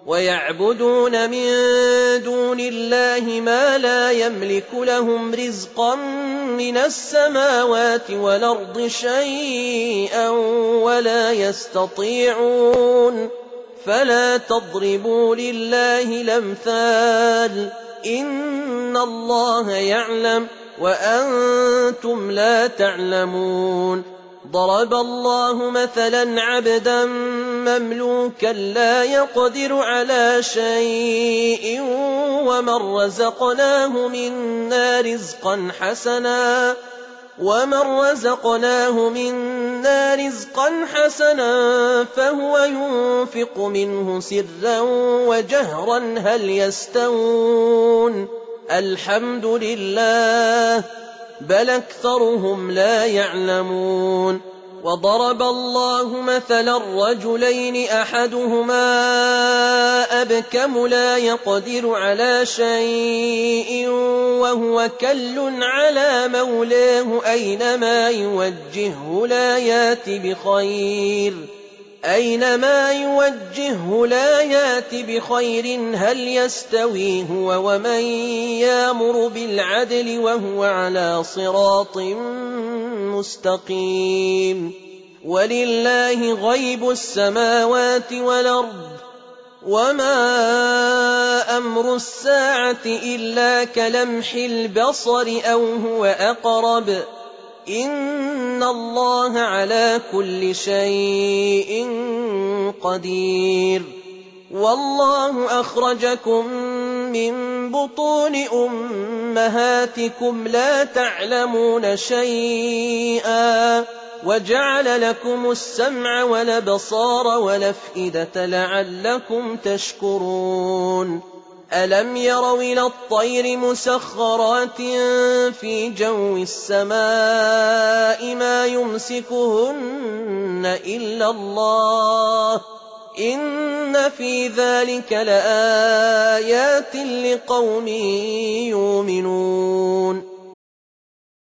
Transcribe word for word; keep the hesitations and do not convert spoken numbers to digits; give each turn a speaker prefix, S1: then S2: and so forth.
S1: ويعبدون من دون الله ما لا يملك لهم رزقا من السماوات والأرض شيئا ولا يستطيعون. فلا تضربوا لله الأمثال، إن الله يعلم وأنتم لا تعلمون. ضرب الله مثلا عبدا مملوكا لا يقدر على شيء ومن رزقناه منا رزقا حسنا ومن رزقناه منا رزقا حسنا فهو ينفق منه سرا وجهرا هل يستوون؟ الحمد لله بل أكثرهم لا يعلمون. وضرب الله مثلا رجلين أحدهما أبكم لا يقدر على شيء وهو كل على مولاه أينما يوجهه لا يات بخير أينما يوجهه لا يات بخير هل يستوي هو ومن يأمر بالعدل وهو على صراط مستقيم. ولله غيب السماوات والأرض وما أمر الساعة إلا كلمح البصر أو هو أقرب إن الله على كل شيء قدير. والله أخرجكم من بطون أمهاتكم لا تعلمون شيئا وجعل لكم السمع والأبصار والأفئدة لعلكم تشكرون. ألم يروا إلى الطير مسخرات في جو السماء ما يمسكهن إلا الله إن في ذلك لآيات لقوم يؤمنون.